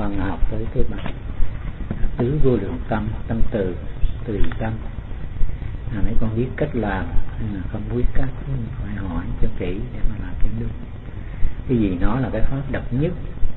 con học tới cái bài tứ vô lượng tâm, tâm từ, tùy tâm. Mấy con biết cách làm nhưng mà không biết cách, phải hỏi cho kỹ để mà làm cho đúng. Cái gì nó là cái pháp độc nhất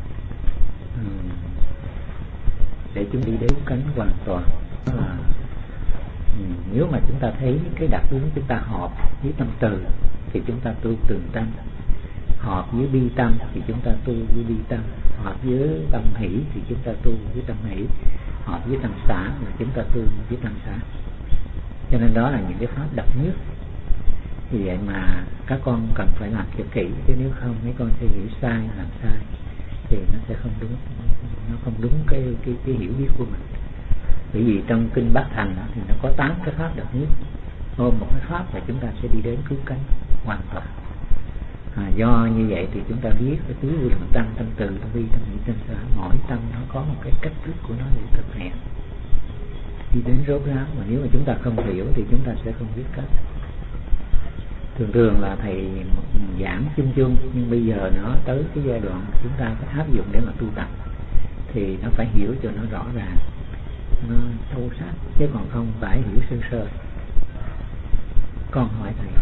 để chúng đi đến cánh hoàn toàn. Đó là nếu mà chúng ta thấy cái đặc hướng chúng ta hợp với tâm từ thì chúng ta tu tường tâm, hợp với bi tâm thì chúng ta tu với bi tâm, hợp với tâm hỷ thì chúng ta tu với tâm hỷ, hợp với tâm xả thì chúng ta tu với tâm xả. Cho nên đó là những cái pháp độc nhất. Vì vậy mà các con cần phải làm cho kỹ, chứ nếu không mấy con sẽ hiểu sai, làm sai thì nó sẽ không đúng, nó không đúng cái hiểu biết của mình. Bởi vì trong kinh Bát Thành thì nó có 8 cái pháp độc nhất. Ôm một cái pháp là chúng ta sẽ đi đến cứu cánh hoàn toàn. Do như vậy thì chúng ta biết cái tứ vô lượng tâm, tâm từ, tâm vi, tâm hỷ, tâm xả, mỗi tâm nó có một cái cách thức của nó để thực hiện, đi đến rốt ráo. Mà nếu mà chúng ta không hiểu thì chúng ta sẽ không biết cách. Thường là thầy giảng chung chung, nhưng bây giờ nó tới cái giai đoạn chúng ta phải áp dụng để mà tu tập thì nó phải hiểu cho nó rõ ràng, nó sâu sắc, chứ còn không phải hiểu sơ sơ. Con hỏi thầy.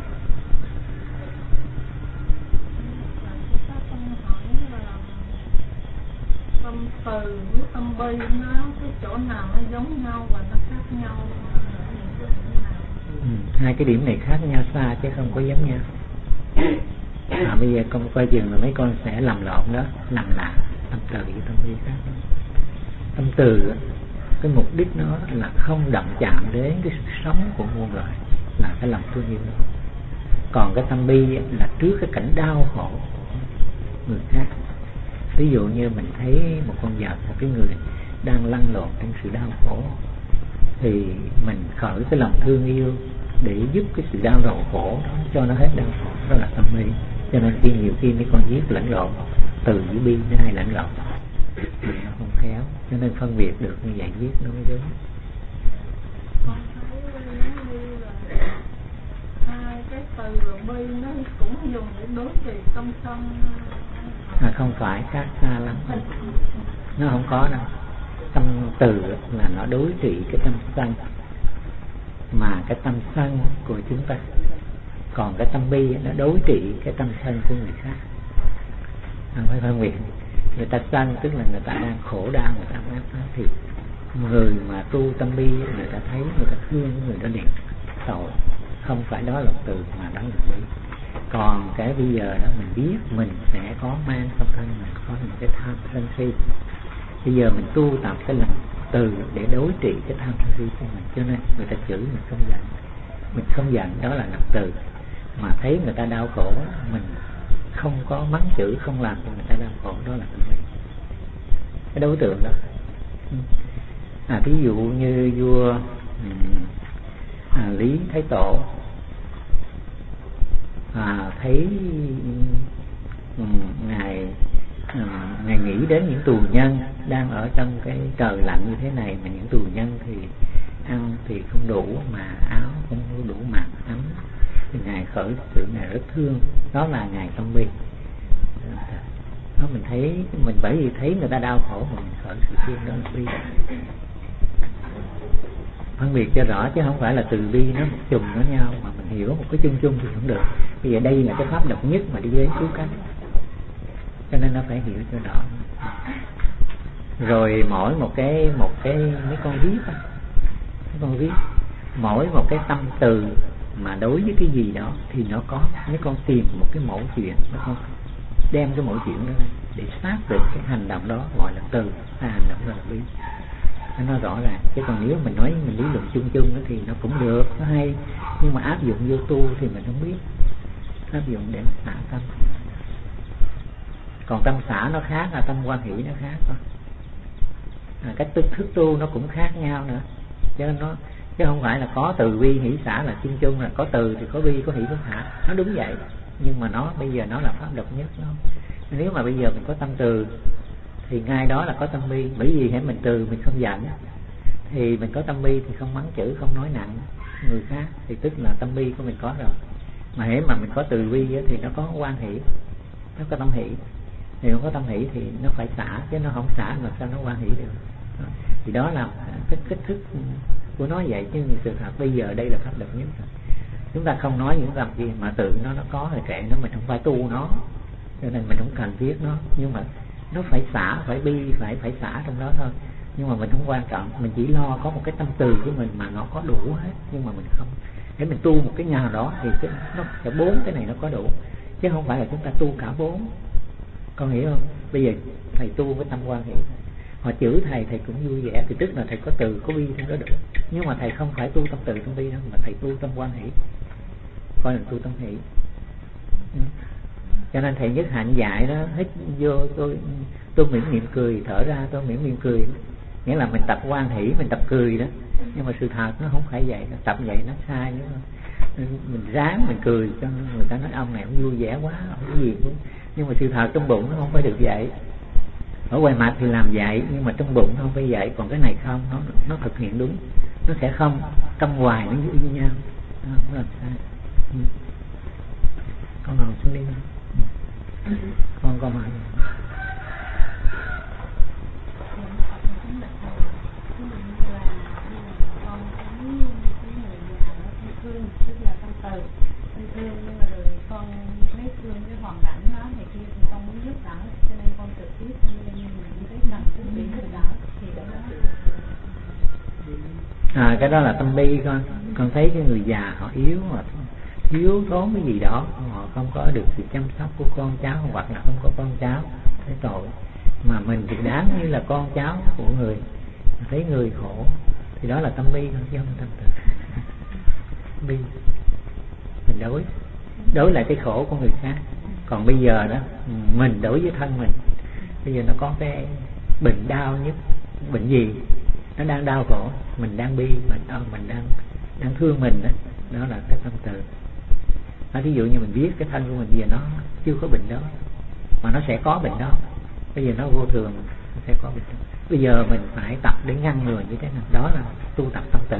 Tâm từ với tâm bi nó cái chỗ nào nó giống nhau và nó khác nhau? Hai cái điểm này khác nhau xa chứ không có giống nhau. Bây giờ con coi chừng là mấy con sẽ làm lộn đó, làm lạ tâm từ với tâm bi khác. Tâm từ cái mục đích nó là không động chạm đến cái sự sống của muôn loài, là cái lòng thương yêu đó. Còn cái tâm bi là trước cái cảnh đau khổ của người khác. Ví dụ như mình thấy một con vật, một cái người đang lăn lộn trong sự đau khổ thì mình khởi cái lòng thương yêu để giúp cái sự đau khổ đó cho nó hết đau khổ, đó là tâm bi. Cho nên nhiều khi mấy con viết lẫn lộn, từ với bi nó hay lẫn lộn thì nó không khéo, cho nên phân biệt được như vậy viết nó mới đúng. Con thấy giống như là hai cái từ và bi nó cũng dùng để đối trị tâm sân. Không phải, khác xa lắm, nó không có đâu. Tâm từ là nó đối trị cái tâm sân, mà cái tâm sân của chúng ta. Còn cái tâm bi nó đối trị cái tâm sân của người khác. Phải phân biệt. Người ta sân tức là người ta đang khổ đau, người ta áp phá, thì người mà tu tâm bi người ta thấy, người ta thương người đó liền tội. Không phải đó là từ mà đó là bi. Còn cái bây giờ đó mình biết mình sẽ có mang trong thân mình có những cái tham sân si. Bây giờ mình tu tập cái lòng từ để đối trị cái tham sân si của mình, cho nên người ta chửi mình không giận. Mình không giận đó là lòng từ. Mà thấy người ta đau khổ mình không có mắng chửi, không làm cho người ta đau khổ, đó là tâm bi. Cái đối tượng đó. Ví dụ như vua Lý Thái Tổ thấy ngài nghĩ đến những tù nhân đang ở trong cái trời lạnh như thế này, mà những tù nhân thì ăn thì không đủ, mà áo không đủ mặc ấm, thì ngài khởi sự này rất thương. Đó là ngài tâm bi. Đó mình thấy, mình bởi vì thấy người ta đau khổ mà mình khởi sự thương, đó là bi. Phân biệt cho rõ chứ không phải là từ bi nó một chùm với nhau, mà mình hiểu một cái chung chung thì không được. Bây giờ đây là cái pháp độc nhất mà đi đến cứu cánh, cho nên nó phải hiểu cho rõ. Rồi mỗi một cái mấy con viết mỗi một cái tâm từ mà đối với cái gì đó thì nó có, mấy con tìm một cái mẫu chuyện, mấy con đem cái mẫu chuyện đó này để xác định cái hành động đó gọi là từ, hay hành động đó là bi. Nó rõ ràng. Chứ còn nếu mình nói mình lý luận chung chung đó thì nó cũng được, nó hay, nhưng mà áp dụng vô tu thì mình không biết. Áp dụng để xả tâm. Còn tâm xả nó khác, là tâm quan hỷ nó khác thôi. Cách thức tu nó cũng khác nhau nữa. Chứ không phải là có từ bi hỷ xả là chung chung, là có từ thì có bi, có hỷ, có xả. Nó đúng vậy, nhưng mà nó bây giờ nó là pháp độc nhất đó. Nếu mà bây giờ mình có tâm từ thì ngay đó là có tâm bi. Bởi vì hãy mình từ mình không giận thì mình có tâm bi thì không mắng chửi, không nói nặng người khác, thì tức là tâm bi của mình có rồi. Mà hễ mà mình có từ bi thì nó có quan hỷ, nó có tâm hỷ. Thì không có tâm hỷ thì nó phải xả, chứ nó không xả mà sao nó hoan hỷ được. Thì đó là cái kích thước của nó vậy, chứ sự thật bây giờ đây là pháp độc nhất. Chúng ta không nói những làm gì mà tự nó có rồi kệ nó, mình không phải tu nó, cho nên mình không cần viết nó. Nhưng mà nó phải xả, phải bi, phải xả trong đó thôi. Nhưng mà mình không quan trọng, mình chỉ lo có một cái tâm từ của mình mà nó có đủ hết. Nhưng mà mình không, để mình tu một cái nào đó thì nó sẽ 4 cái này nó có đủ, chứ không phải là chúng ta tu cả 4. Con hiểu không? Bây giờ thầy tu với tâm quan hệ, họ chửi thầy cũng vui vẻ, thì tức là thầy có từ có bi trong đó được. Nhưng mà thầy không phải tu tâm từ tâm bi đâu, mà thầy tu tâm quan hệ, coi là tu tâm hệ. Cho nên thầy Nhất Hạnh dạy đó, hít vô tôi mỉm niệm cười, thở ra tôi mỉm niệm cười, nghĩa là mình tập hoan hỷ, mình tập cười đó. Nhưng mà sự thật nó không phải vậy, tập vậy nó sai nữa. Mình ráng mình cười cho người ta nói ông này cũng vui vẻ quá, cái gì cũng, nhưng mà sự thật trong bụng nó không phải được vậy. Ở ngoài mặt thì làm vậy, nhưng mà trong bụng nó không phải vậy. Còn cái này không, nó thực hiện đúng, nó sẽ không trong ngoài nó như nhau, nó không làm sai. Con ngồi xuống đi, con hỏi. Nhưng mà rồi con thấy thương cái hoàn cảnh đó thì khi con muốn giúp đỡ, cho nên con trực tiếp lên mình thấy cần cái bị giúp đỡ thì đó. Cái đó là tâm bi con thấy cái người già họ yếu, họ thiếu thốn cái gì đó, họ không có được sự chăm sóc của con cháu, hoặc là không có con cháu, thấy tội. Mà mình thì đáng như là con cháu của người, thấy người khổ thì đó là tâm bi, không chứ không tâm từ. Bi mình đối lại cái khổ của người khác. Còn bây giờ đó mình đối với thân mình, bây giờ nó có cái bệnh đau nhất, bệnh gì nó đang đau khổ, mình đang bi, mình đang thương mình đó, đó là cái tâm từ. Ví dụ như mình biết cái thân của mình bây giờ nó chưa có bệnh đó, mà nó sẽ có bệnh đó, bây giờ nó vô thường, nó sẽ có bệnh đó. Bây giờ mình phải tập để ngăn ngừa như thế nào, đó là tu tập tâm từ.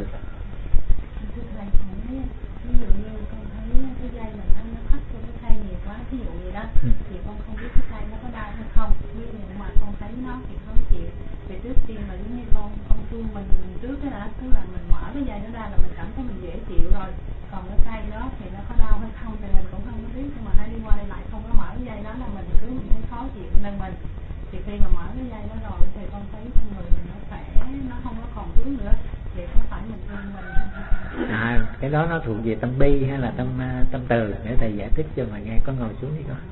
Ví dụ vậy đó, thì con không biết cái tay nó có đau hay không, nhưng mà con thấy nó thì khó chịu. Thì trước tiên là giống như con thương mình trước cái đã, tức là mình mở cái dây nó ra là mình cảm thấy mình dễ chịu rồi. Còn cái tay đó thì nó có đau hay không thì mình cũng không có biết, nhưng mà hay đi qua đây lại không có mở cái dây đó là mình cứ thấy khó chịu nên mình. Thì khi mà mở cái dây đó rồi thì con thấy con người mình nó khỏe, nó không có còn thứ nữa, thì không phải mình thương mình. Cái đó nó thuộc về tâm bi hay là tâm từ, để thầy giải thích cho mà nghe. Con ngồi xuống đi con.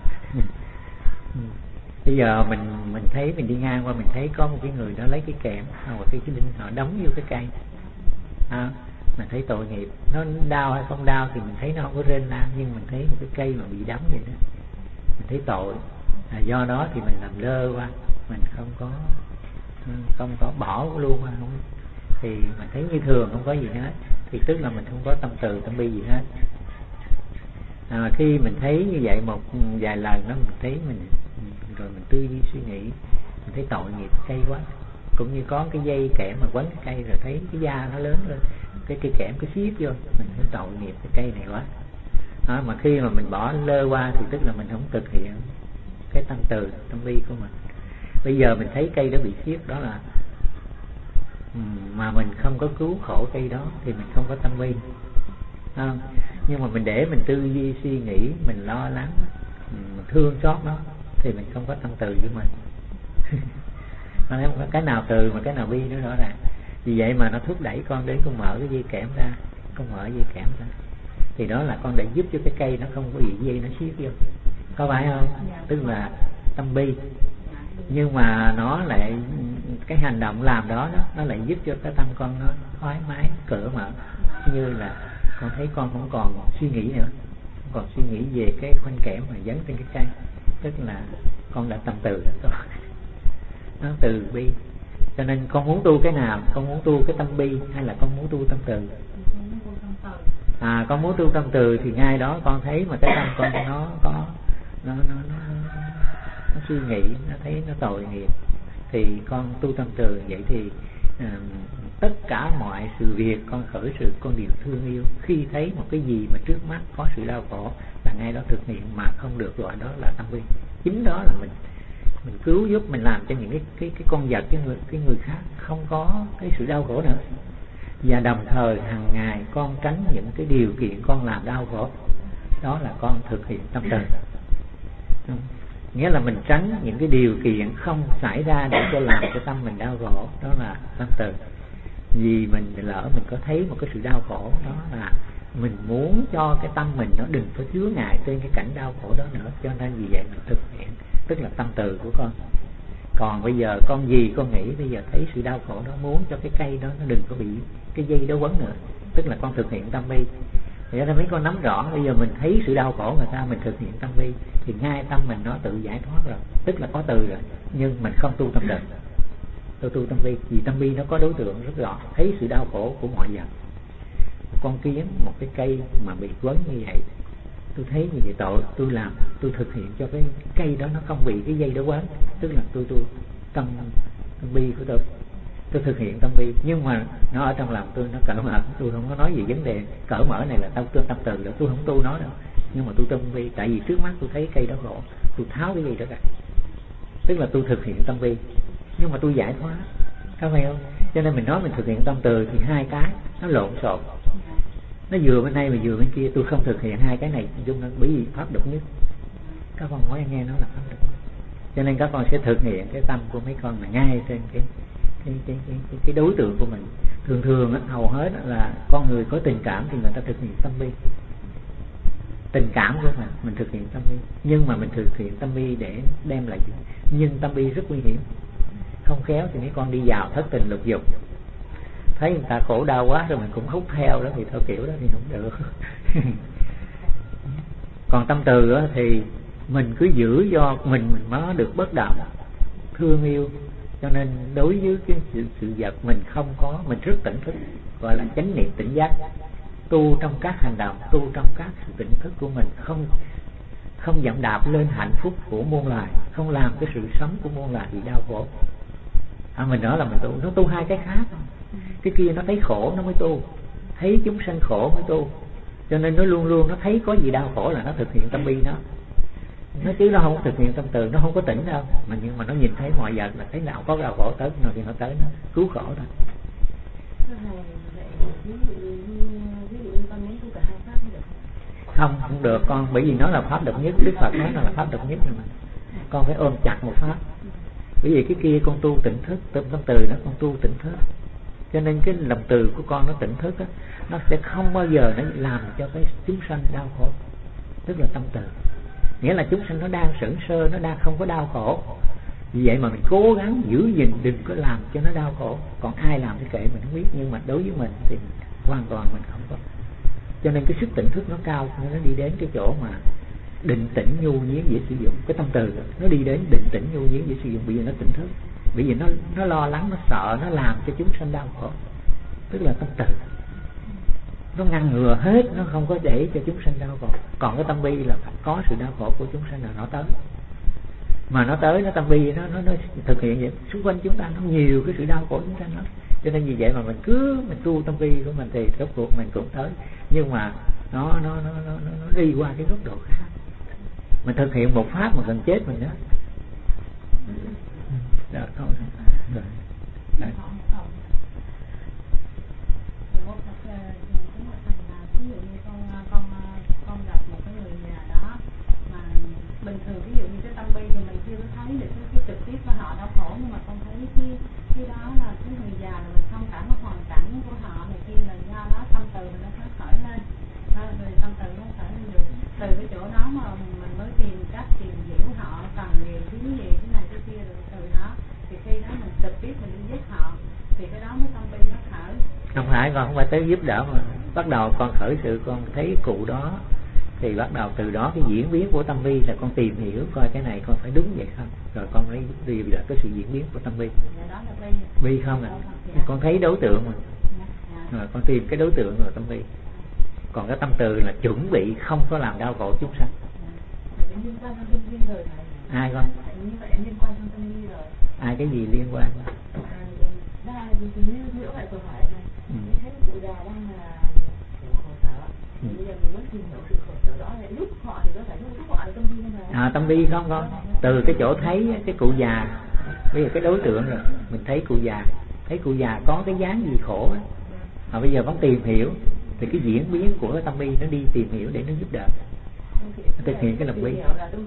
Bây giờ mình thấy mình đi ngang qua, mình thấy có một cái người đó lấy cái kẽm hoặc cái đinh họ đóng vô cái cây, mình thấy tội nghiệp. Nó đau hay không đau thì mình thấy nó không có rên la, nhưng mình thấy một cái cây mà bị đóng vậy đó, mình thấy tội. Do đó thì mình làm lơ qua, mình không có bỏ luôn qua, không, thì mình thấy như thường, không có gì hết, thì tức là mình không có tâm từ tâm bi gì hết. Khi mình thấy như vậy một vài lần đó, mình thấy mình rồi mình tư duy suy nghĩ, mình thấy tội nghiệp cây quá. Cũng như có cái dây kẽm mà quấn cái cây rồi thấy cái da nó lớn lên, cái cây kẽm cứ siết vô, mình thấy tội nghiệp cái cây này quá. Mà khi mà mình bỏ lơ qua thì tức là mình không thực hiện cái tâm từ tâm bi của mình. Bây giờ mình thấy cây đó bị siết, đó là mà mình không có cứu khổ cây đó thì mình không có tâm bi. Nhưng mà mình để mình tư duy suy nghĩ, mình lo lắng, mình thương xót nó thì mình không có tâm từ với mình. Nó không có cái nào từ mà cái nào bi nữa rõ ràng. Vì vậy mà nó thúc đẩy con đến con mở cái dây kẽm ra, con mở dây kẽm ra, thì đó là con để giúp cho cái cây nó không có bị dây nó siết vô, có phải không? Tức là tâm bi. Nhưng mà nó lại, cái hành động làm đó nó lại giúp cho cái tâm con nó thoải mái, cởi mở, như là con thấy con không còn suy nghĩ nữa, không còn suy nghĩ về cái khoanh kẽm mà dấn trên cái cây, tức là con đã tâm từ rồi. Nó từ bi. Cho nên con muốn tu cái nào, con muốn tu cái tâm bi hay là con muốn tu tâm từ? Con muốn tu tâm từ thì ngay đó con thấy mà cái tâm con nó có nó suy nghĩ, nó thấy nó tội nghiệp, thì con tu tâm từ. Vậy thì tất cả mọi sự việc con khởi sự con đều thương yêu. Khi thấy một cái gì mà trước mắt có sự đau khổ là ngay đó thực hiện, mà không được gọi đó là tâm bi. Chính đó là mình mình cứu giúp, mình làm cho những cái con vật, cái người khác không có cái sự đau khổ nữa. Và đồng thời hàng ngày con tránh những cái điều kiện con làm đau khổ, đó là con thực hiện tâm từ. Nghĩa là mình tránh những cái điều kiện không xảy ra để cho làm cho tâm mình đau khổ, đó là tâm từ. Vì mình lỡ mình có thấy một cái sự đau khổ, đó là mình muốn cho cái tâm mình nó đừng có chứa ngại trên cái cảnh đau khổ đó nữa, cho nên vì vậy mình thực hiện, tức là tâm từ của con. Còn bây giờ con gì con nghĩ bây giờ thấy sự đau khổ đó, muốn cho cái cây đó nó đừng có bị cái dây đó quấn nữa, tức là con thực hiện tâm bi. Vậy nên mấy con nắm rõ, bây giờ mình thấy sự đau khổ người ta, mình thực hiện tâm bi thì ngay tâm mình nó tự giải thoát rồi, tức là có từ rồi. Nhưng mình không tu tâm từ, tôi tu tâm bi, vì tâm bi nó có đối tượng rất rõ, thấy sự đau khổ của mọi vật. Một con kiến, một cái cây mà bị quấn như vậy, tôi thấy như vậy tội, tôi làm, tôi thực hiện cho cái cây đó nó không bị cái dây đó quấn, tức là tôi tâm bi của tôi thực hiện tâm bi. Nhưng mà nó ở trong lòng tôi, nó cởi mở, tôi không có nói gì vấn đề cởi mở này là tâm từ đó, tôi không tu nó đâu. Nhưng mà tôi tâm bi, tại vì trước mắt tôi thấy cây đó khổ, tôi tháo cái dây đó ra, tức là tôi thực hiện tâm bi, nhưng mà tôi giải thoát, có phải không? Cho nên mình nói mình thực hiện tâm từ thì hai cái nó lộn xộn, nó vừa bên đây mà vừa bên kia. Tôi không thực hiện hai cái này chung nó bởi vì pháp độc nhất. Các con nói nghe nó là pháp độc nhất, cho nên các con sẽ thực hiện cái tâm của mấy con là ngay trên cái đối tượng của mình. Thường hầu hết là con người có tình cảm thì người ta thực hiện tâm bi, tình cảm của mình thực hiện tâm bi. Nhưng mà mình thực hiện tâm bi để đem lại, nhưng tâm bi rất nguy hiểm, không khéo thì mấy con đi vào thất tình lục dục, thấy người ta khổ đau quá rồi mình cũng hút theo đó, thì theo kiểu đó thì không được. Còn tâm từ thì mình cứ giữ cho mình nó được bất động, thương yêu, cho nên đối với cái sự vật mình không có, mình rất tỉnh thức, gọi là chánh niệm tỉnh giác. Tu trong các hành động, tu trong các sự tỉnh thức của mình, không dậm đạp lên hạnh phúc của muôn loài, không làm cái sự sống của muôn loài bị đau khổ. Mình nói là mình tu, nó tu hai cái khác. Cái kia nó thấy khổ nó mới tu, thấy chúng sanh khổ mới tu, cho nên nó luôn luôn nó thấy có gì đau khổ là nó thực hiện tâm bi nó chứ nó không thực hiện tâm từ, nó không có tỉnh đâu. Mà nhưng mà nó nhìn thấy mọi vật là thấy nào có đau khổ tới rồi thì nó tới nó cứu khổ thôi. Không được con, bởi vì nó là pháp độc nhất. Đức Phật nói là pháp độc nhất, mà con phải ôm chặt một pháp. Bởi vì cái kia con tu tỉnh thức, tâm từ nó con tu tỉnh thức, cho nên cái lòng từ của con nó tỉnh thức á, nó sẽ không bao giờ nó làm cho cái chúng sanh đau khổ, tức là tâm từ. Nghĩa là chúng sanh nó đang sững sơ, nó đang không có đau khổ, vì vậy mà mình cố gắng giữ gìn đừng có làm cho nó đau khổ. Còn ai làm thì kệ mình không biết, nhưng mà đối với mình thì hoàn toàn mình không có. Cho nên cái sức tỉnh thức nó cao, nó đi đến cái chỗ mà định tĩnh nhu nhiến dễ sử dụng. Cái tâm từ nó đi đến định tĩnh nhu nhiến dễ sử dụng, bây giờ nó tỉnh thức, bởi vì nó lo lắng, nó sợ, nó làm cho chúng sanh đau khổ, tức là tâm từ. Nó ngăn ngừa hết, nó không có để cho chúng sanh đau khổ. Còn cái tâm bi là phải có sự đau khổ của chúng sanh là nó tới, mà nó tới, nó tâm bi nó thực hiện vậy. Xung quanh chúng ta nó nhiều cái sự đau khổ chúng sanh lắm, cho nên vì vậy mà mình tu tâm bi của mình thì rốt cuộc mình cũng tới, nhưng mà nó đi qua cái góc độ khác. Mình thực hiện một pháp mà gần chết mình đó. Đó thôi. Rồi. Đấy. Ví dụ như con gặp một cái người nhà đó mà bình thường, ví dụ như cái tâm bi thì mình chưa có thấy được cái trực tiếp của họ đau khổ, nhưng mà con thấy cái đó là cái người già là mình thông cảm cái hoàn cảnh của họ này kia, là do đó tâm từ mình nó phát khởi lên, rồi tâm từ nó khởi lên được. Từ cái chỗ đó mà mình mới tìm cách tìm hiểu họ cần gì, thứ gì, cái này cái kia, rồi từ đó thì khi đó mình trực tiếp mình đi giúp họ thì cái đó mới tâm bi nó khởi. Không phải, con không phải tới giúp đỡ mà bắt đầu con khởi sự, con thấy cụ đó thì bắt đầu từ đó cái diễn biến của tâm bi là con tìm hiểu coi cái này con phải đúng vậy không, rồi con mới đi là cái sự diễn biến của tâm bi. Bi không à, con thấy đối tượng mà, rồi con tìm cái đối tượng rồi tâm bi. Còn cái tâm từ là chuẩn bị không có làm đau khổ chúng sanh. Ai con? Ai cái gì liên quan? Thấy cụ già đang là khổ sở, bây giờ mình mới tìm hiểu sự khổ sở đó, là giúp họ thì có phải giúp họ là tâm bi không? Tâm bi không con? từ cái chỗ thấy cái cụ già, bây giờ cái đối tượng rồi mình thấy cụ già có cái dáng gì khổ á, mà bây giờ vẫn tìm hiểu, thì cái diễn biến của cái tâm bi nó đi tìm hiểu để nó giúp đỡ, nó thực hiện cái lòng bi.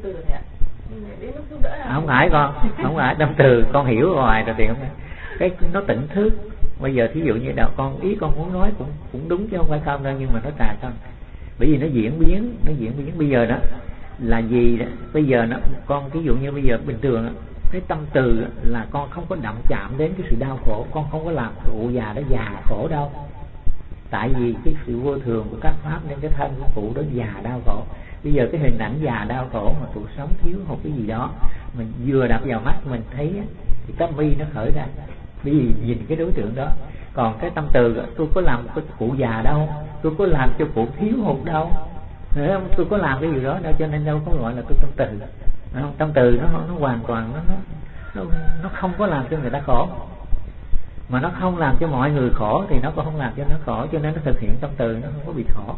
Không phải con, không phải tâm từ, con hiểu ngoài rồi thì không phải. Cái nó tỉnh thức. Bây giờ thí dụ như đạo con, ý con muốn nói cũng đúng chứ không phải không đâu, nhưng mà nó trà không, bởi vì nó diễn biến bây giờ đó là gì đó. Bây giờ nó con ví dụ như bây giờ bình thường đó, cái tâm từ là con không có động chạm đến cái sự đau khổ, con không có làm cụ già đó già khổ đâu, tại vì cái sự vô thường của các pháp nên cái thân của cụ đó già đau khổ. Bây giờ cái hình ảnh già đau khổ mà cuộc sống thiếu hụt cái gì đó, mình vừa đập vào mắt mình thấy thì tâm bi nó khởi ra, bởi vì nhìn cái đối tượng đó. Còn cái tâm từ, tôi có làm cái cụ già đâu, tôi có làm cho cụ thiếu hụt đâu, tôi có làm cái gì đó đâu, cho nên đâu có gọi là tôi tâm từ. Tâm từ nó hoàn toàn nó không có làm cho người ta khổ, mà nó không làm cho mọi người khổ thì nó cũng không làm cho nó khổ, cho nên nó thực hiện tâm từ nó không có bị khổ.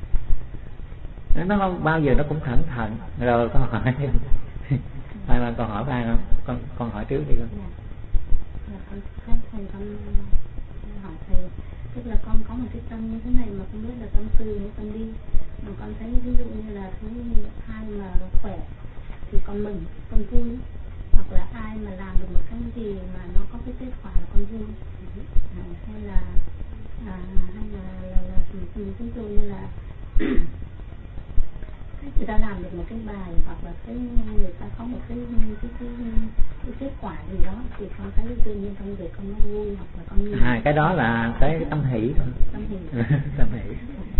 Nó không bao giờ nó cũng cẩn thận. Rồi con hỏi ai mà con hỏi ai không? Con hỏi trước đi con. Thầy con hỏi thầy, tức là con có một cái tâm như thế này mà không biết là tâm từ hay tâm đi, mà con thấy ví dụ như là thấy ai mà khỏe thì con mừng, con vui, hoặc là ai mà làm được một cái gì mà nó có cái kết quả là con vui, hay là ví dụ như là người ta làm được một cái bài, hoặc là thấy người ta có một cái kết quả gì đó thì con thấy tự nhiên trong việc con nó vui, hoặc là con nhìn. Cái đó là cái tâm hỷ thôi. Tâm hỷ.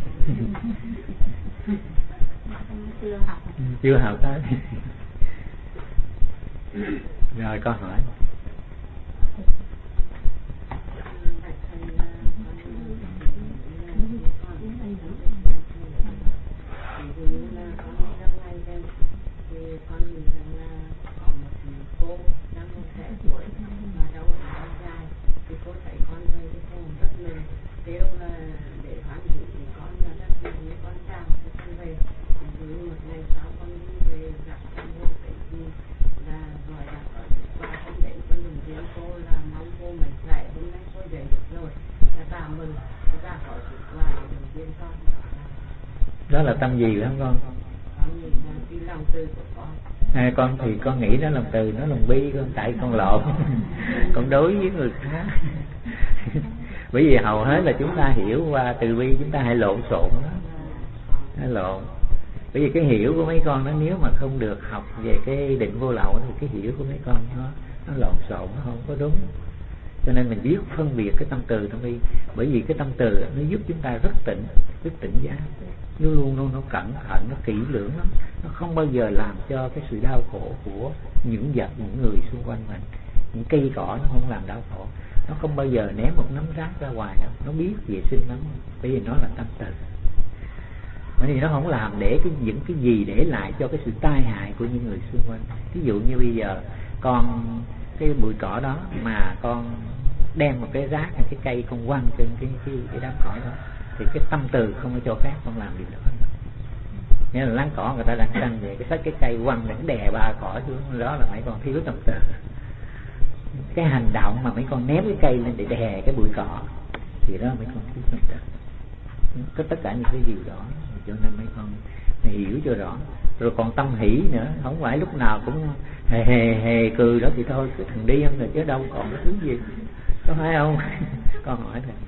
Chưa học tới. Rồi con hỏi. Đó là tâm gì không con? Con thì con nghĩ nó lòng từ, nó lòng bi con, tại con lộn. Con đối với người khác. Bởi vì hầu hết là chúng ta hiểu qua từ bi, chúng ta hay lộn xộn đó, hay lộn. Bởi vì cái hiểu của mấy con nó nếu mà không được học về cái định vô lậu thì cái hiểu của mấy con nó lộn xộn, nó không có đúng. Cho nên mình biết phân biệt cái tâm từ tâm bi, bởi vì cái tâm từ nó giúp chúng ta rất tỉnh giác, nó luôn nó cẩn thận, nó kỹ lưỡng lắm, nó không bao giờ làm cho cái sự đau khổ của những vật, những người xung quanh mình. Những cây cỏ nó không làm đau khổ, nó không bao giờ ném một nắm rác ra ngoài đâu, nó biết vệ sinh lắm, bởi vì nó là tâm từ. Bởi vì nó không làm để những cái gì để lại cho cái sự tai hại của những người xung quanh. Ví dụ như bây giờ con cái bụi cỏ đó mà con đem một cái rác hay cái cây con quăng trên cái đám cỏ đó, thì cái tâm từ không có cho phép con làm điều đó. Nghĩa là láng cỏ người ta đang canh về cái xách cái cây quăng để đè ba cỏ xuống, đó là mấy con thiếu tâm từ. Cái hành động mà mấy con ném cái cây lên để đè cái bụi cỏ thì đó mấy con thiếu tâm từ. Có tất cả những cái điều đó, cho nên mấy con hiểu cho rõ. Rồi còn tâm hỷ nữa, không phải lúc nào cũng hề cười đó thì thôi, cái thằng đi không rồi chứ đâu còn cái thứ gì, có phải không? Con hỏi thầy.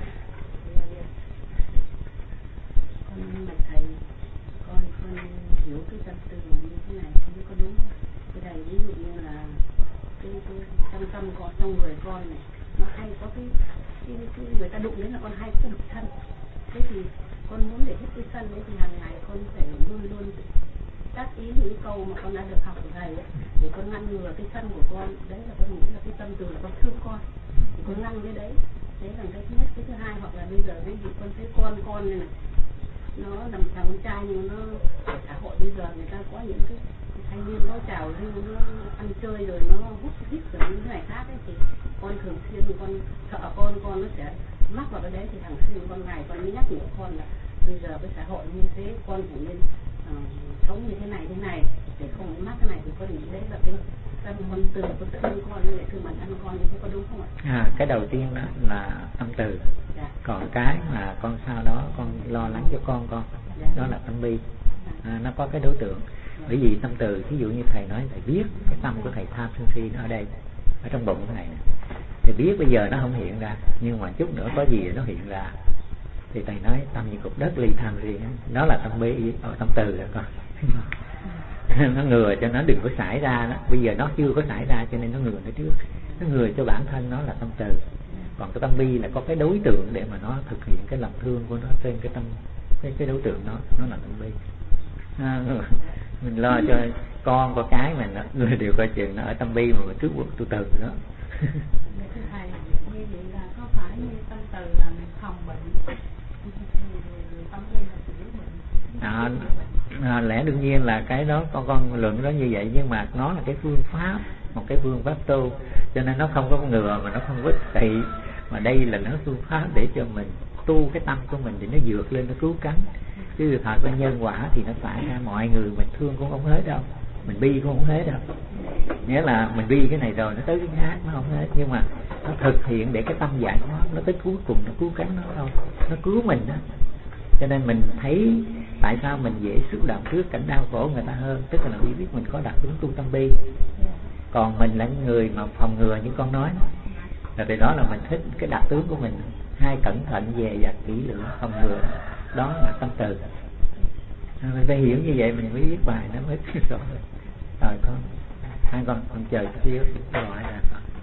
Con hiểu cái tâm từ như thế này không có đúng. Cái này ví dụ như là cái trong tâm con, trong người con này nó hay có cái người ta đụng đến là con hay có đục thân. Thế thì con muốn để hết cái sân đấy thì hàng ngày con phải luôn luôn tác ý những câu mà con đã được học của thầy ấy, để con ngăn ngừa cái sân của con. Đấy là con nghĩ là cái tâm từ là con thương con, thì con ngăn cái đấy. Đấy là cái thứ nhất. Cái thứ hai, hoặc là bây giờ ví dụ con thấy con này nó làm chàng con trai, nhưng nó xã hội bây giờ người ta có những cái thanh niên nó trào lưu, nó ăn chơi rồi nó hút hít rồi những cái này khác ấy, thì con thường xuyên con sợ con nó sẽ mắc vào cái đấy, thì thằng xuyên con ngày con mới nhắc nhở con là bây giờ cái xã hội như thế con phải nên sống như thế này để không mắc cái này, thì có nghĩ đấy là cái tâm từ của tự thân con như vậy, thương bản thân con như thế có đúng không ạ? Cái đầu tiên đó là tâm từ. Còn cái mà con sau đó con lo lắng cho con đó là tâm bi. Nó có cái đối tượng. Bởi vì tâm từ, ví dụ như thầy nói thầy biết cái tâm của thầy tham sân si nó ở đây, ở trong bụng của thầy này. Thầy biết bây giờ nó không hiện ra, nhưng mà chút nữa có gì nó hiện ra thì thầy nói tâm như cục đất ly tham si, đó là tâm bi, tâm từ rồi con. Nó ngừa cho nó đừng có xảy ra đó. Bây giờ nó chưa có xảy ra cho nên nó ngừa nó trước, nó ngừa cho bản thân nó là tâm từ. Còn cái tâm bi là có cái đối tượng để mà nó thực hiện cái lòng thương của nó trên cái tâm, cái đối tượng nó là tâm bi. Mình lo cho con có cái mình người đều coi chừng nó ở tâm bi mà mình trước buộc tu từ đó. Thầy, như vậy là có phải như tâm từ là mình phòng bệnh, tâm bi là chữa bệnh? Lẽ đương nhiên là cái đó con luận đó như vậy, nhưng mà nó là cái phương pháp, một cái phương pháp tu, cho nên nó không có ngừa mà nó không có tị, mà đây là nó phương pháp để cho mình tu cái tâm của mình để nó vượt lên, nó cứu cánh. Chứ thật ra nhân quả thì nó phải ra, mọi người mình thương cũng không hết đâu, mình bi cũng không hết đâu. Nghĩa là mình bi cái này rồi nó tới cái khác nó không hết, nhưng mà nó thực hiện để cái tâm giải thoát, nó tới cuối cùng nó cứu cánh nó đâu, nó cứu mình đó. Cho nên mình thấy tại sao mình dễ xúc động trước cảnh đau khổ người ta hơn, tức là vì biết mình có đặc tính tu tâm bi. Còn mình là người mà phòng ngừa như con nói là từ đó là mình thích cái đặc tướng của mình, hay cẩn thận dè dặt kỹ lưỡng phòng ngừa, đó là tâm từ. Mình phải hiểu như vậy mình mới viết bài nó mới rồi. Rồi con hai con chờ xíu gọi là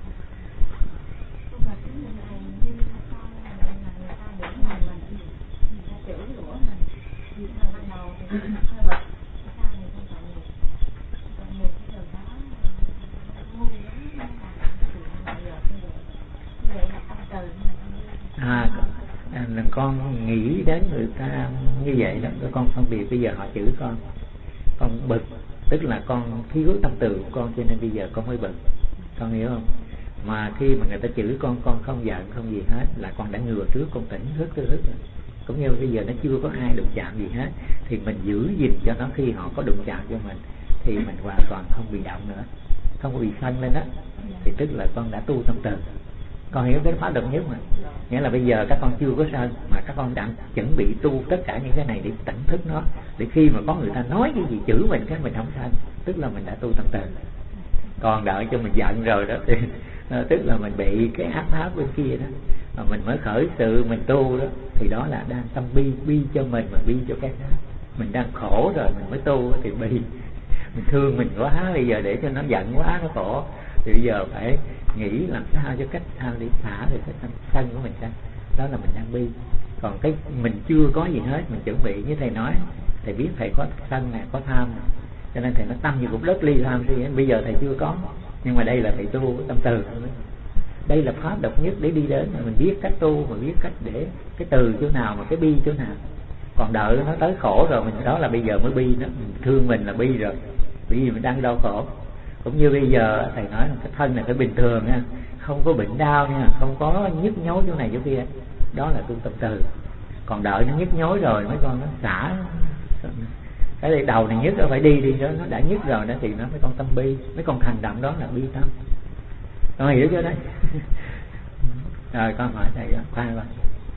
lần con nghĩ đến người ta như vậy đó, con phân biệt bây giờ họ chửi con bực, tức là con thiếu tâm từ của con, cho nên bây giờ con mới bực, con hiểu không? Mà khi mà người ta chửi con không giận không gì hết là con đã ngừa trước, con tỉnh thức. Cũng như bây giờ nó chưa có ai đụng chạm gì hết thì mình giữ gìn cho nó, khi họ có đụng chạm cho mình thì mình hoàn toàn không bị động nữa, không có bị sân lên đó, thì tức là con đã tu tâm từ. Con hiểu cái pháp độc nhất mà, nghĩa là bây giờ các con chưa có sân mà các con đã chuẩn bị tu tất cả những cái này để tỉnh thức nó, để khi mà có người ta nói cái gì chửi mình cái mình không sân, tức là mình đã tu tâm từ. Còn đợi cho mình giận rồi đó thì tức là mình bị cái ác pháp bên kia đó, mà mình mới khởi sự mình tu đó, thì đó là đang tâm bi cho mình mà bi cho cái khác. Mình đang khổ rồi mình mới tu thì bi, mình thương mình quá, bây giờ để cho nó giận quá nó khổ thì bây giờ phải nghĩ làm sao cho cách sao để xả được cái tâm sân của mình ra, đó là mình đang bi. Còn cái mình chưa có gì hết, mình chuẩn bị như thầy nói, thầy biết thầy có sân này, có tham này, cho nên thầy nó tâm như cục đất ly tham thì bây giờ thầy chưa có, nhưng mà đây là thầy tu tâm từ. Đây là pháp độc nhất để đi đến, mà mình biết cách tu, mà biết cách để cái từ chỗ nào mà cái bi chỗ nào. Còn đợi nó tới khổ rồi mình đó là bây giờ mới bi đó, mình thương mình là bi rồi, bởi vì mình đang đau khổ. Cũng như bây giờ thầy nói là cái thân này phải bình thường nha, không có bệnh đau nha, không có nhức nhối chỗ này chỗ kia, đó là tu tâm từ. Còn đợi nó nhức nhối rồi mấy con nó xả cái đầu này nhức nó phải đi đó, nó đã nhức rồi đó thì nó mấy con tâm bi, mấy con hành động đó là bi tâm. Con hiểu chưa đấy? Rồi con hỏi thầy khoan rồi.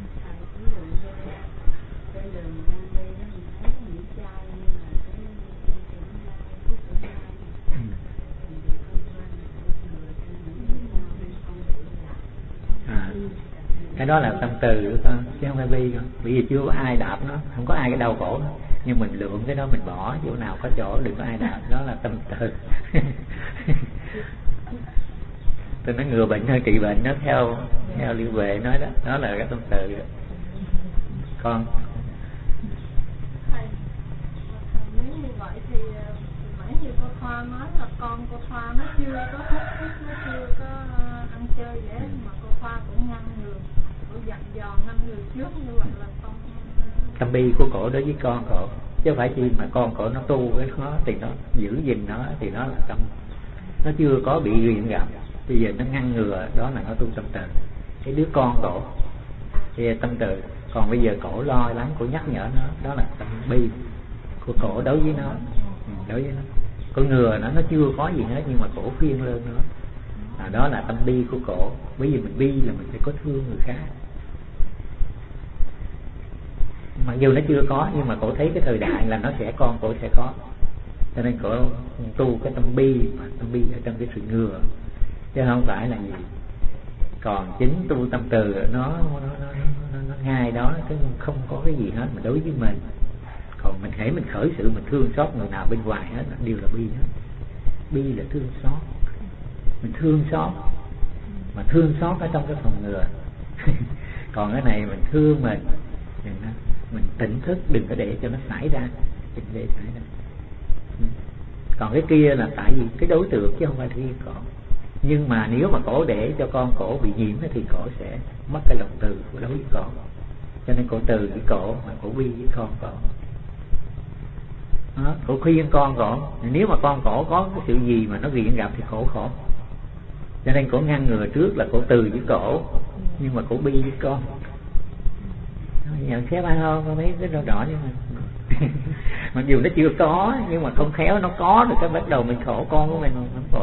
Cái đó là tâm từ của con, chứ không phải bi con. Bởi vì chưa có ai đạp nó, không có ai cái đau khổ, nhưng mình lượng cái đó mình bỏ chỗ nào có chỗ đừng có ai đạp, đó là tâm từ. Tôi nói ngừa bệnh hơn trị bệnh, nó theo Liên Huệ nói đó, đó là cái tâm từ đó. Con nếu như vậy thì nãy như cô Thoa nói là con cô Thoa nó chưa có thích, nó chưa có ăn chơi dễ, mà cô Thoa cũng ngăn ngừa, cũng dặn dò ngăn ngừa trước, như vậy là con tâm bi của cổ đối với con cổ, chứ không phải chi mà con cổ nó tu với nó thì nó giữ gìn nó thì nó là tâm, nó chưa có bị ghiền gặp, bây giờ nó ngăn ngừa, đó là nó tu tâm từ. Cái đứa con cổ thì tâm từ, còn bây giờ cổ lo lắng, cổ nhắc nhở nó, đó là tâm bi của cổ đối với nó, đối với nó. Con ngừa nó chưa có gì hết, nhưng mà cổ khuyên lên nữa. Đó là tâm bi của cổ. Bởi vì mình bi là mình phải có thương người khác. Mặc dù nó chưa có, nhưng mà cổ thấy cái thời đại là nó sẽ cổ sẽ có. Cho nên cổ tu cái tâm bi, mà tâm bi ở trong cái sự ngừa, chứ không phải là gì. Còn chính tu tâm từ nó ngay đó, chứ không có cái gì hết mà đối với mình. Còn mình hãy mình khởi sự mình thương xót người nào bên ngoài hết, đều là bi hết. Bi là thương xót, mình thương xót, mà thương xót ở trong cái phòng ngừa. Còn cái này mình thương mình tỉnh thức, đừng có để cho nó xảy ra, đừng để xảy ra. Còn cái kia là tại vì cái đối tượng chứ không phải riêng cổ. Nhưng mà nếu mà cổ để cho con cổ bị nhiễm thì cổ sẽ mất cái lòng từ của đối với cổ. Cho nên cổ từ với cổ, mà cổ bi với con cổ. Đó, cổ khuyên con cổ. Nếu mà con cổ có cái sự gì mà nó nghiện gặp thì cổ khổ. Cho nên cổ ngăn ngừa trước là cổ từ với cổ, nhưng mà cổ bi với con. Nhận xét phải không? Con thấy cái đỏ nhưng mà mặc dù nó chưa có, nhưng mà không khéo nó có rồi cái bắt đầu mình khổ, con của mình không khổ.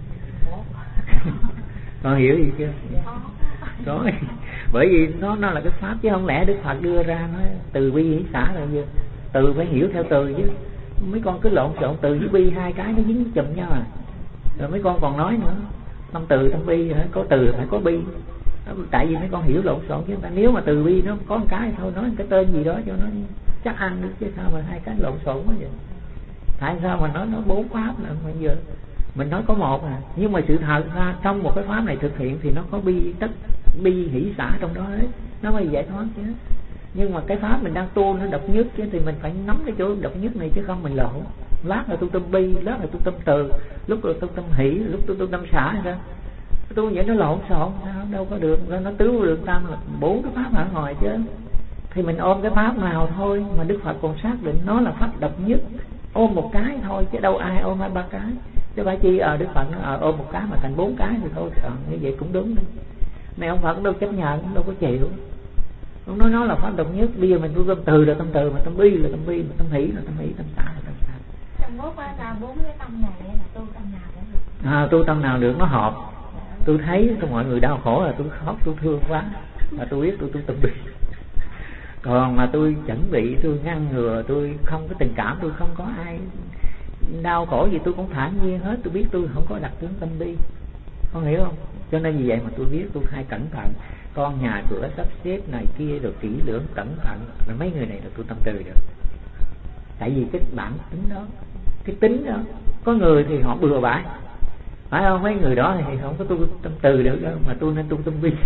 Con hiểu gì chưa? Có. Bởi vì nó là cái pháp, chứ không lẽ Đức Phật đưa ra nói từ bi hỷ xả rồi chưa? Từ phải hiểu theo từ chứ. Mấy con cứ lộn xộn từ với bi, hai cái nó dính chùm nhau à. Rồi mấy con còn nói nữa tâm từ tâm bi, có từ phải có bi. Tại vì mấy con hiểu lộn xộn chứ. Nếu mà từ bi nó có một cái thôi, nói cái tên gì đó cho nó chắc ăn được, chứ sao mà hai cái lộn xộn quá vậy? Tại sao mà nói nó bốn pháp là bây giờ mình nói có một à, nhưng mà sự thật ra trong một cái pháp này thực hiện thì nó có bi tất bi hỷ xả trong đó đấy, nó mới giải thoát chứ. Nhưng mà cái pháp mình đang tu nó độc nhất chứ, thì mình phải nắm cái chỗ độc nhất này, chứ không mình lộn. Lát là tu tâm bi, lát là tu tâm từ, lúc là tu tâm hỷ, lúc tu tâm xả hay sao? Tu vậy nó lộn xộn sao đâu có được. Nó tứ được tam là bốn cái pháp ở ngoài chứ. Thì mình ôm cái pháp nào thôi, mà Đức Phật còn xác định nó là pháp độc nhất, ôm một cái thôi chứ đâu ai ôm hai ba cái. Chứ phải chi Đức Phật nó ôm một cái mà thành bốn cái thì thôi, như vậy cũng đúng đấy. Này ông Phật đâu chấp nhận, đâu có chịu. Ông nói nó là pháp độc nhất. Bây giờ mình tu tâm từ là tâm từ, mà tâm bi là tâm bi, mà tâm hỷ là tâm hỷ, tâm xả là tâm xả. Trong bố qua ra bốn cái tâm này là tu tâm nào cũng được. Tu tâm nào được, nó hợp. Tôi thấy mọi người đau khổ là tôi khóc, tôi thương quá, mà tôi biết tôi tu tâm bi. Còn mà tôi chuẩn bị, tôi ngăn ngừa, tôi không có tình cảm, tôi không có ai đau khổ gì, tôi cũng thản nhiên hết. Tôi biết tôi không có đặc tướng tâm bi, con hiểu không? Cho nên vì vậy mà tôi biết tôi hay cẩn thận, con nhà cửa sắp xếp này kia rồi kỹ lưỡng cẩn thận, là mấy người này là tôi tâm từ được. Tại vì cái bản tính đó, cái tính đó, có người thì họ bừa bãi, phải không? Mấy người đó thì không có tu tâm từ được đâu, mà tôi nên tu tâm bi.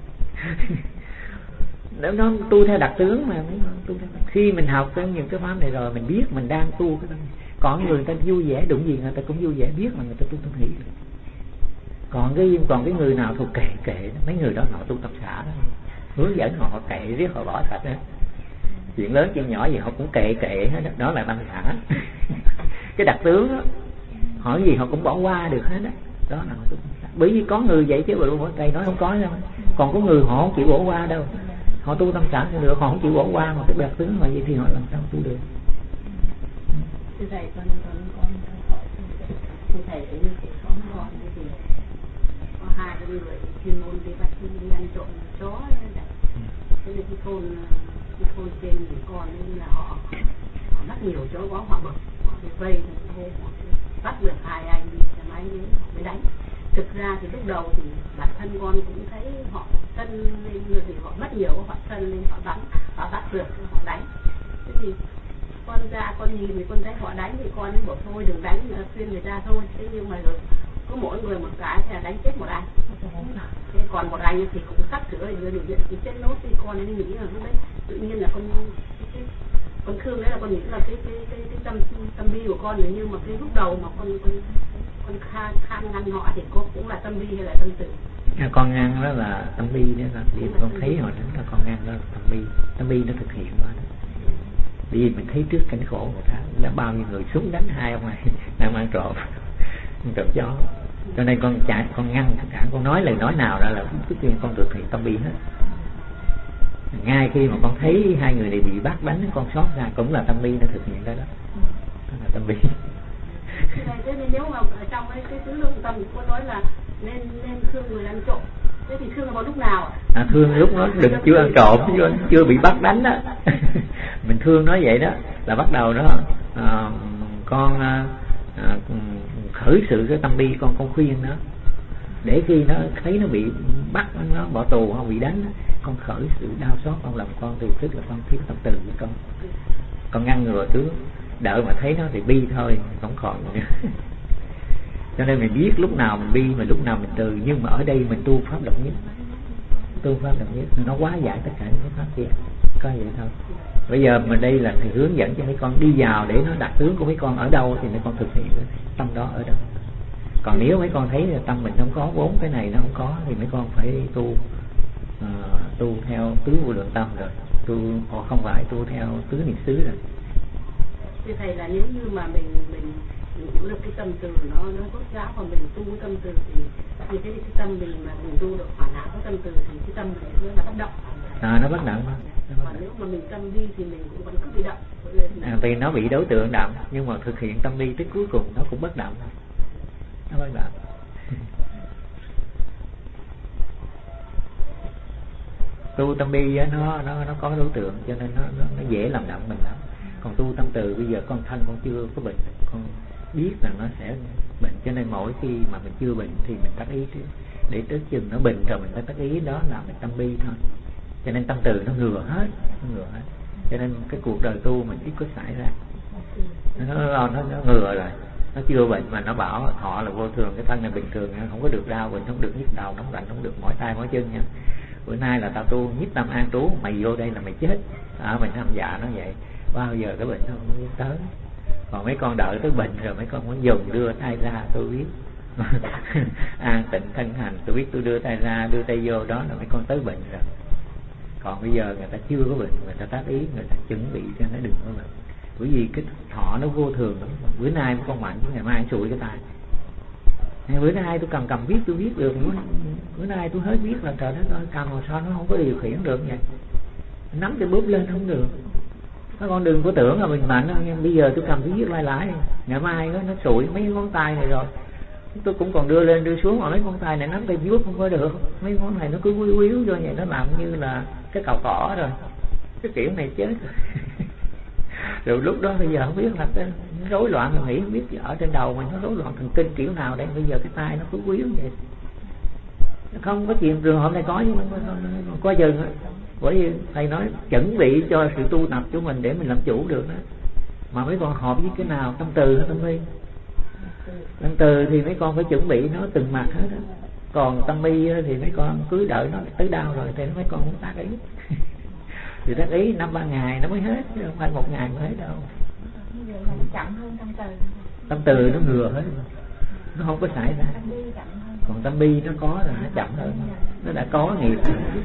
Nó tu theo đặc tướng mà. Khi mình học những cái pháp này rồi mình biết mình đang tu cái tâm. Còn người ta vui vẻ đụng gì người ta cũng vui vẻ, biết mà người ta tu tâm hỷ. Còn cái người nào thuộc kệ mấy người đó họ tu tâm xả đó, hướng dẫn họ kệ riết họ bỏ sạch hết. Chuyện lớn chuyện nhỏ gì họ cũng kệ hết đó. Đó là tâm xả. Cái đặc tướng đó, hỏi gì họ cũng bỏ qua được hết đó. Đó là họ tu tâm xả. Bởi vì có người vậy chứ bự đây nói không có đâu. Còn có người họ không chịu bỏ qua đâu. Họ tu tâm xả thì được, họ không chịu bỏ qua mà cái đặc tướng mà vậy thì họ làm sao tu được. Thưa thầy, con hỏi thưa thầy như cái xóm con thì có hai người chuyên môn đi bắt đi ăn trộm chó đấy. Thế nên cái thôn trên thì con nên là họ bắt nhiều chó quá, họ bị vây, họ bắt được hai anh đi xe máy đến họ mới đánh. Thực ra thì lúc đầu thì bản thân con cũng thấy họ sân lên người thì họ mất nhiều, họ sân lên họ đánh, họ bắt được họ đánh. Thế thì con ra con nhìn thì con thấy họ đánh thì con bảo thôi đừng đánh, khuyên người ta thôi. Thế nhưng mà rồi có mỗi người một cái thì là đánh chết một anh. Thế còn một anh thì cũng sắp sửa đưa điều kiện thì chết nốt, thì con ấy nghĩ là lúc đấy tự nhiên là con thương đấy là con nghĩ là cái tâm bi của con, nhưng mà cái lúc đầu mà con khang ngăn họ thì cũng là tâm bi hay là tâm từ? Con ngăn đó là tâm bi đó, là vì con thấy họ đánh là con ngăn đó là tâm bi nó thực hiện đó. Vì mình thấy trước cảnh khổ người ta đã bao nhiêu người súng đánh hai ông này đang ăn trộm chó, cho nên con chạy, con ngăn tất cả, con nói lời nói nào ra là trước tiên con thực hiện tâm bi hết. Ngay khi mà con thấy hai người này bị bắt đánh, con xót ra cũng là tâm bi nó thực hiện ra đó. Đó là tâm bi. nên nếu mà ở trong cái tứ lượng tâm có nói là nên thương người ăn trộm, thế thì thương vào lúc nào ạ? Thương lúc nó đừng chưa ăn trộm, chưa bị bắt đánh đó. Mình thương nó vậy đó là bắt đầu đó con khởi sự cái tâm bi, con khuyên nó để khi nó thấy nó bị bắt, nó bỏ tù hoặc bị đánh, con khởi sự đau xót trong lòng con, thì tức là con thiếu tâm từ với con ngăn ngừa trước, đợi mà thấy nó thì bi thôi, không còn nữa. Cho nên mình biết lúc nào mình bi mà lúc nào mình từ, nhưng mà ở đây mình tu pháp độc nhất, nó quá giải tất cả những pháp kia, có vậy thôi. Bây giờ mà đây là thầy hướng dẫn cho mấy con đi vào để nó đặt tướng của mấy con ở đâu thì mấy con thực hiện tâm đó ở đâu. Còn nếu mấy con thấy là tâm mình không có, 4 cái này nó không có, thì mấy con phải tu theo tứ vô lượng tâm rồi, không phải tu theo tứ niệm xứ rồi. Thì thầy là nếu như mà mình hiểu được cái tâm từ nó tốt giáo, và mình tu cái tâm từ thì cái tâm mình mà mình tu được hoàn hảo cái tâm từ thì cái tâm mình nó bất động. Nó bất động. Còn nếu mà mình tâm đi thì mình cũng vẫn cứ bị động. Vì nó bị đối tượng động, nhưng mà thực hiện tâm đi tới cuối cùng nó cũng bất động. Nó bất động. Tu tâm bi nó có đối tượng, cho nên nó dễ làm động mình lắm. Còn tu tâm từ bây giờ con thân con chưa có bệnh, con biết rằng nó sẽ bệnh, cho nên mỗi khi mà mình chưa bệnh thì mình tác ý trước, để tới chừng nó bệnh rồi mình mới tác ý, đó là mình tâm bi thôi. Cho nên tâm từ nó ngừa hết. Cho nên cái cuộc đời tu mình ít có xảy ra. Nó ngừa rồi, nó chưa bệnh mà nó bảo họ là vô thường, cái thân này bình thường, không có được đau, bệnh không được nhức đầu, nóng lạnh không được mỏi tay mỏi chân nha. Bữa nay là tao tu nhất tâm an trú, mày vô đây là mày chết. Mình tham dạ nó vậy, bao giờ cái bệnh nó không biết tới. Còn mấy con đợi tới bệnh rồi mấy con muốn dùng đưa tay ra, tôi biết. An tịnh thân hành, tôi biết, tôi đưa tay ra, đưa tay vô, đó là mấy con tới bệnh rồi. Còn bây giờ người ta chưa có bệnh, người ta tác ý, người ta chuẩn bị cho nó đừng có bệnh. Bởi vì cái thọ nó vô thường lắm. Bữa nay con mạnh, ngày mai sụi cái tay. Bữa nay tôi cầm viết, tôi viết được. Bữa nay tôi hết viết là trời đất ơi, cầm mà sao nó không có điều khiển được vậy. Nắm cái bút lên không được. Các con đừng có tưởng là mình mạnh. Bây giờ tôi cầm viết lại, ngày mai nó sụi mấy ngón tay này rồi. Tôi cũng còn đưa lên đưa xuống, mà mấy ngón tay này nắm tay viết không có được. Mấy ngón này nó cứ quýu cho vậy, nó làm như là cái cào cỏ rồi. Cái kiểu này chết rồi. Rồi lúc đó bây giờ không biết là cái rối loạn, mình nghĩ không biết ở trên đầu mình nó rối loạn thần kinh kiểu nào đây. Bây giờ cái tay nó cứ quýu vậy. Không có chuyện trường hợp này có, nhưng mà có chừng. Bởi vì thầy nói chuẩn bị cho sự tu tập của mình để mình làm chủ được đó. Mà mấy con hợp với cái nào, tâm từ hay tâm bi? Tâm từ thì mấy con phải chuẩn bị nó từng mặt hết đó. Còn tâm bi thì mấy con cứ đợi nó tới đau rồi thì mấy con muốn tác ý. Thì tác ý 5-3 ngày nó mới hết, chứ không phải 1 ngày mới hết đâu. Chậm hơn tâm từ. Tâm từ nó ngừa hết, nó không có xảy ra. Còn tâm bi nó có rồi, nó chậm hơn, nó đã có nghiệp.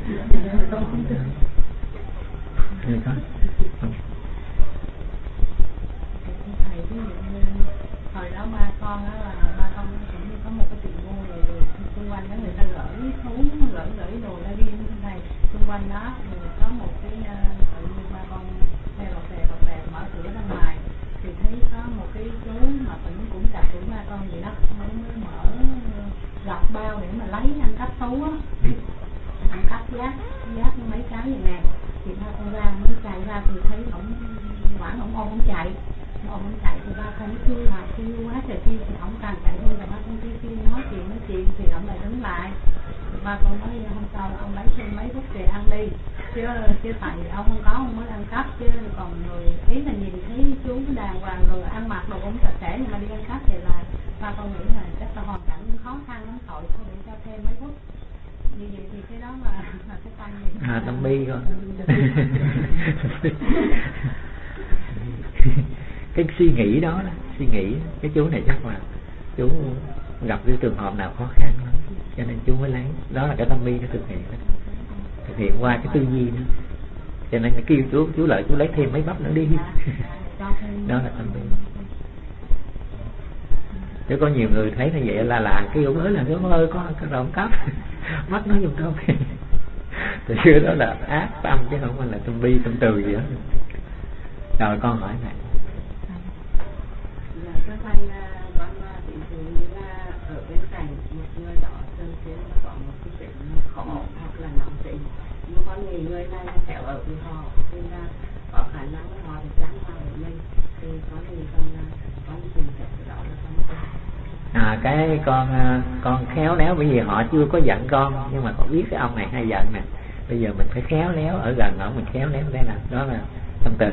Hồi đó ba con đó là ba con cũng như có một cái chuyện mua rồi xung quanh đó người ta gửi đồ ra đi này xung quanh đó rồi có một cái tự nhiên ba con theo lọt đè mở cửa ra ngoài thì thấy có một cái chú mà cũng chặt tuổi ba con vậy đó, mới mở lọc bao để mà lấy ăn cắp thú á, ăn cắp giác mấy cái vậy nè, thì ba con ra mới chạy ra thì thấy ổng ôm chạy thì ba con kêu quá trời kêu, thì ổng càng chạy đi là ba con kêu nói chuyện thì ổng lại đứng lại. Ba con nói hôm sau ông lấy thêm mấy phút về ăn đi, chứ tại ông không mới ăn cắp, chứ còn người ý là nhìn thấy chú đàng hoàng rồi ăn mặc đồ cũng sạch sẽ nhưng mà đi ăn cắp thì là ba con nghĩ là chắc là hoàn cảnh khó khăn lắm, tội thôi để cho thêm mấy phút như vậy thì cái đó là cái tâm gì? Tâm bi rồi. Cái suy nghĩ đó, cái chú này chắc là chú gặp cái trường hợp nào khó khăn lắm, cho nên chú mới lấy. Đó là cái tâm bi nó thực hiện qua cái tư duy nữa, cho nên kêu chú lại chú lấy thêm mấy bắp nữa đi. Đó là tâm bi. Chứ có nhiều người thấy như vậy là kêu mới là nó ơi có cái rộng cắp mắt nó dùng đâu. Thì cái đó là ác tâm chứ không phải là tâm bi tâm từ gì đó. Rồi con hỏi này. mà cái con khéo léo, bởi vì họ chưa có giận con, nhưng mà con biết cái ông này hay giận nè, bây giờ mình phải khéo léo ở gần ổng, mình khéo léo thế nào, đó là tâm từ.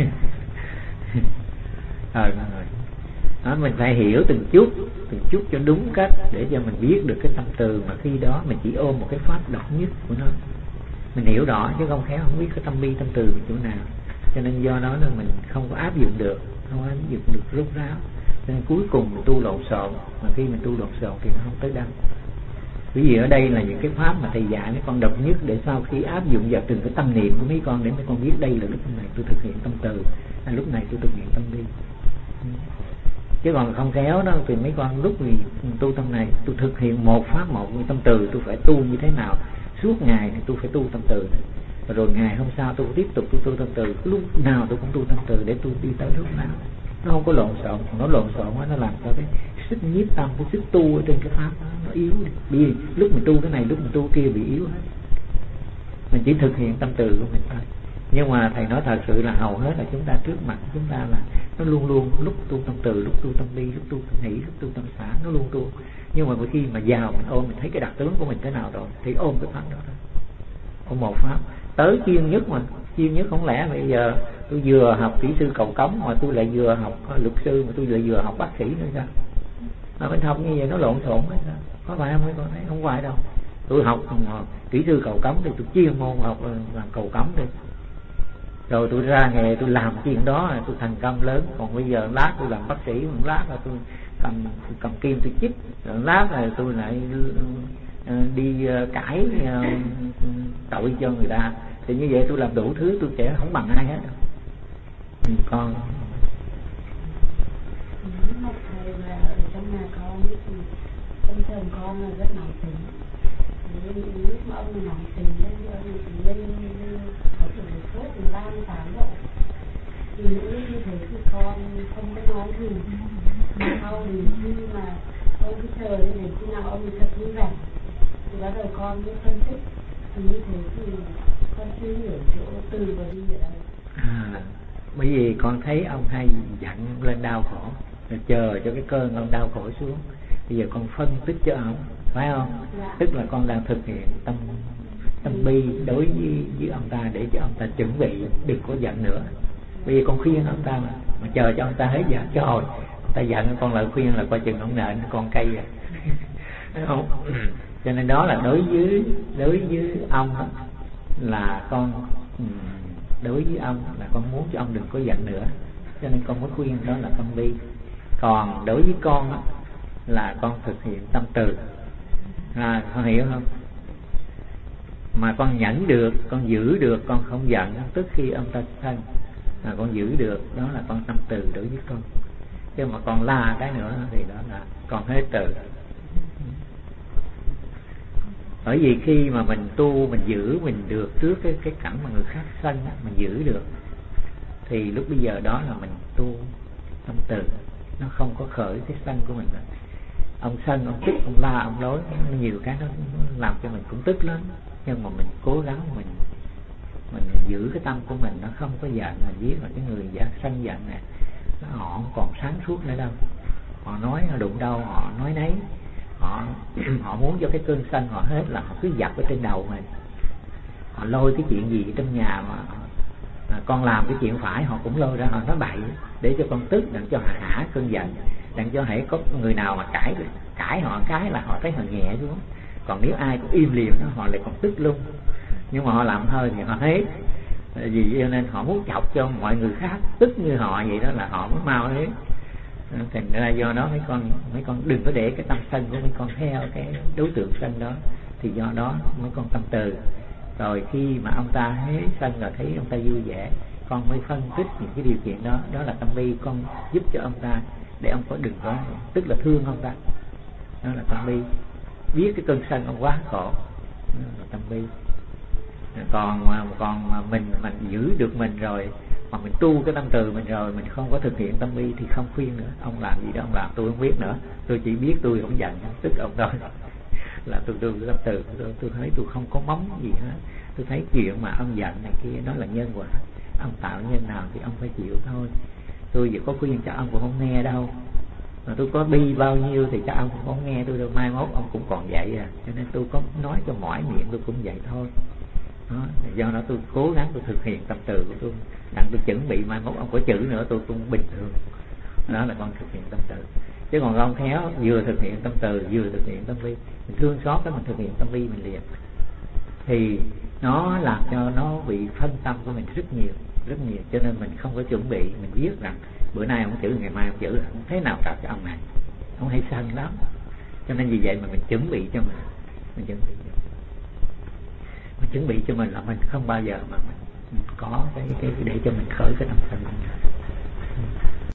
Đó, mình phải hiểu từng chút cho đúng cách để cho mình biết được cái tâm từ, mà khi đó mình chỉ ôm một cái pháp độc nhất của nó, mình hiểu rõ chứ không khéo không biết cái tâm bi tâm từ chỗ nào, cho nên do đó là mình không có áp dụng được, không áp dụng được rốt ráo, cho nên cuối cùng mình tu lộn xộn, mà khi mình tu lộn xộn thì nó không tới đâu. Vì vì ở đây là những cái pháp mà thầy dạy mấy con độc nhất, để sau khi áp dụng vào từng cái tâm niệm của mấy con, để mấy con biết đây là lúc này tôi thực hiện tâm từ, hay lúc này tôi thực hiện tâm bi. Chứ còn không khéo đó thì mấy con lúc thì tu tâm này tôi thực hiện một pháp một như tâm từ, tôi phải tu như thế nào suốt ngày thì tôi phải tu tâm từ này. Rồi ngày hôm sau tôi tiếp tục tôi tu tâm từ, lúc nào tôi cũng tu tâm từ để tôi đi tới lúc nào nó không có lộn xộn. Nó lộn xộn quá nó làm cho cái sức nhiếp tâm, cái sức tu ở trên cái pháp đó, nó yếu đi. Vì lúc mình tu cái này, lúc mình tu kia bị yếu hết. Mình chỉ thực hiện tâm từ của mình thôi. Nhưng mà thầy nói thật sự là hầu hết là chúng ta trước mặt chúng ta là nó luôn luôn lúc tu tâm từ, lúc tu tâm bi, lúc tu tâm hỷ, lúc tu tâm xả, nó luôn tu. Nhưng mà khi mà vào mình ôm, mình thấy cái đặc tướng của mình thế nào rồi thì ôm cái pháp đó thôi. Ôm một pháp tới chuyên nhất, mà chuyên nhất không lẽ bây giờ tôi vừa học kỹ sư cầu cống mà tôi lại vừa học luật sư, mà tôi lại vừa học bác sĩ nữa sao? Mà mình học như vậy nó lộn xộn hết sao? Có phải không mấy con thấy? Không phải đâu. Tôi học kỹ sư cầu cống thì tôi chuyên môn học làm cầu cống đi, rồi tôi ra nghề tôi làm chuyện đó tôi thành công lớn. Còn bây giờ lát tôi làm bác sĩ, một lát là tôi cầm kim tôi chích, rồi lát là tôi lại đi cãi tội cho người ta. Thì như vậy tôi làm đủ thứ, tôi sẽ không bằng ai hết. Con một thầy là ở trong nhà con thì ông chồng con là rất nóng tính. Lúc mà ông nóng tính lên có thể một phút 38 độ, thì những lúc như thế thì con không có nói gì. Sau đến khi mà ông cứ chờ đến khi nào ông thật vui vẻ thì bắt đầu con mới phân tích. Thì như thế thì con chưa hiểu chỗ từ và đi ở đây. Bởi vì con thấy ông hay giận lên đau khổ, rồi chờ cho cái cơn ông đau khổ xuống. Bây giờ con phân tích cho ông, phải không? Dạ. Tức là con đang thực hiện tâm bi đối với ông ta, để cho ông ta chuẩn bị đừng có giận nữa. Bây giờ con khuyên ông ta mà chờ cho ông ta hết giận, trời ông ta giận con lại khuyên là coi chừng ông nện con cây rồi. Đúng không? Cho nên đó là đối với ông đó, là con đối với ông là con muốn cho ông đừng có giận nữa, cho nên con mới khuyên đó là tâm bi. Còn đối với con đó, là con thực hiện tâm từ. Con hiểu không? Mà con nhẫn được, con giữ được, con không giận tức khi ông ta sân, con giữ được, đó là con tâm từ đối với con. Chứ mà con la cái nữa thì đó là con hết từ. Bởi vì khi mà mình tu, mình giữ mình được trước cái cảnh mà người khác sân á, mình giữ được, thì lúc bây giờ đó là mình tu tâm từ, nó không có khởi cái sân của mình nữa. Ông sân, ông tức, ông la, ông lối, nhiều cái nó làm cho mình cũng tức lắm. Nhưng mà mình cố gắng mình giữ cái tâm của mình, nó không có giận. Mình biết là cái người giả sân giận này họ không còn sáng suốt nữa đâu. Họ nói họ đụng đâu họ nói nấy. Họ muốn cho cái cơn sân họ hết là họ cứ dập ở trên đầu mình. Họ lôi cái chuyện gì trong nhà mà con làm cái chuyện phải, họ cũng lôi ra họ nói bậy để cho con tức, đặng cho họ hả cơn giận, đặng cho hãy có người nào mà cãi họ cái là họ thấy họ nhẹ xuống. Còn nếu ai cũng im liềm đó, họ lại còn tức luôn. Nhưng mà họ làm hơi thì họ hết. Vì cho nên họ muốn chọc cho mọi người khác tức như họ vậy, đó là họ mới mau hết. Thành ra do đó mấy con đừng có để cái tâm sân của mấy con theo cái đối tượng sân đó, thì do đó mấy con tâm từ. Rồi khi mà ông ta hết sân rồi thấy ông ta vui vẻ, con mới phân tích những cái điều kiện đó, đó là tâm bi. Con giúp cho ông ta để ông có đừng có, tức là thương ông ta, đó là tâm bi. Biết cái cơn sân ông quá khổ, đó là tâm bi. Còn mà mình giữ được mình rồi, mà mình tu cái tâm từ mình rồi, mình không có thực hiện tâm bi thì không khuyên nữa. Ông làm gì đó ông làm, tôi không biết nữa. Tôi chỉ biết tôi không giận tức ông thôi. Là tôi cái tâm từ, tôi thấy tôi không có móng gì hết. Tôi thấy chuyện mà ông giận này kia đó là nhân quả. Ông tạo nhân nào thì ông phải chịu thôi. Tôi vừa có khuyên cho ông cũng không nghe đâu. mà tôi có bi bao nhiêu thì chắc ông cũng không nghe tôi đâu, mai mốt ông cũng còn vậy à. Cho nên tôi có nói cho mỏi miệng tôi cũng vậy thôi đó. Do đó tôi cố gắng tôi thực hiện tâm từ của tôi, đặng tôi chuẩn bị mai mốt ông có chữ nữa tôi cũng bình thường. Đó là con thực hiện tâm từ. Chứ còn ông khéo vừa thực hiện tâm từ vừa thực hiện tâm vi, mình thương xót cái mình thực hiện tâm vi mình liền, thì nó làm cho nó bị phân tâm của mình rất nhiều. Cho nên mình không có chuẩn bị, mình biết rằng bữa nay ông chữ ngày mai ông chữ, không thế nào gặp cái ông này, ông hay sân lắm. Cho nên vì vậy mà mình chuẩn bị cho mình chuẩn bị cho mình là mình không bao giờ mà mình có cái để cho mình khởi cái tâm sân.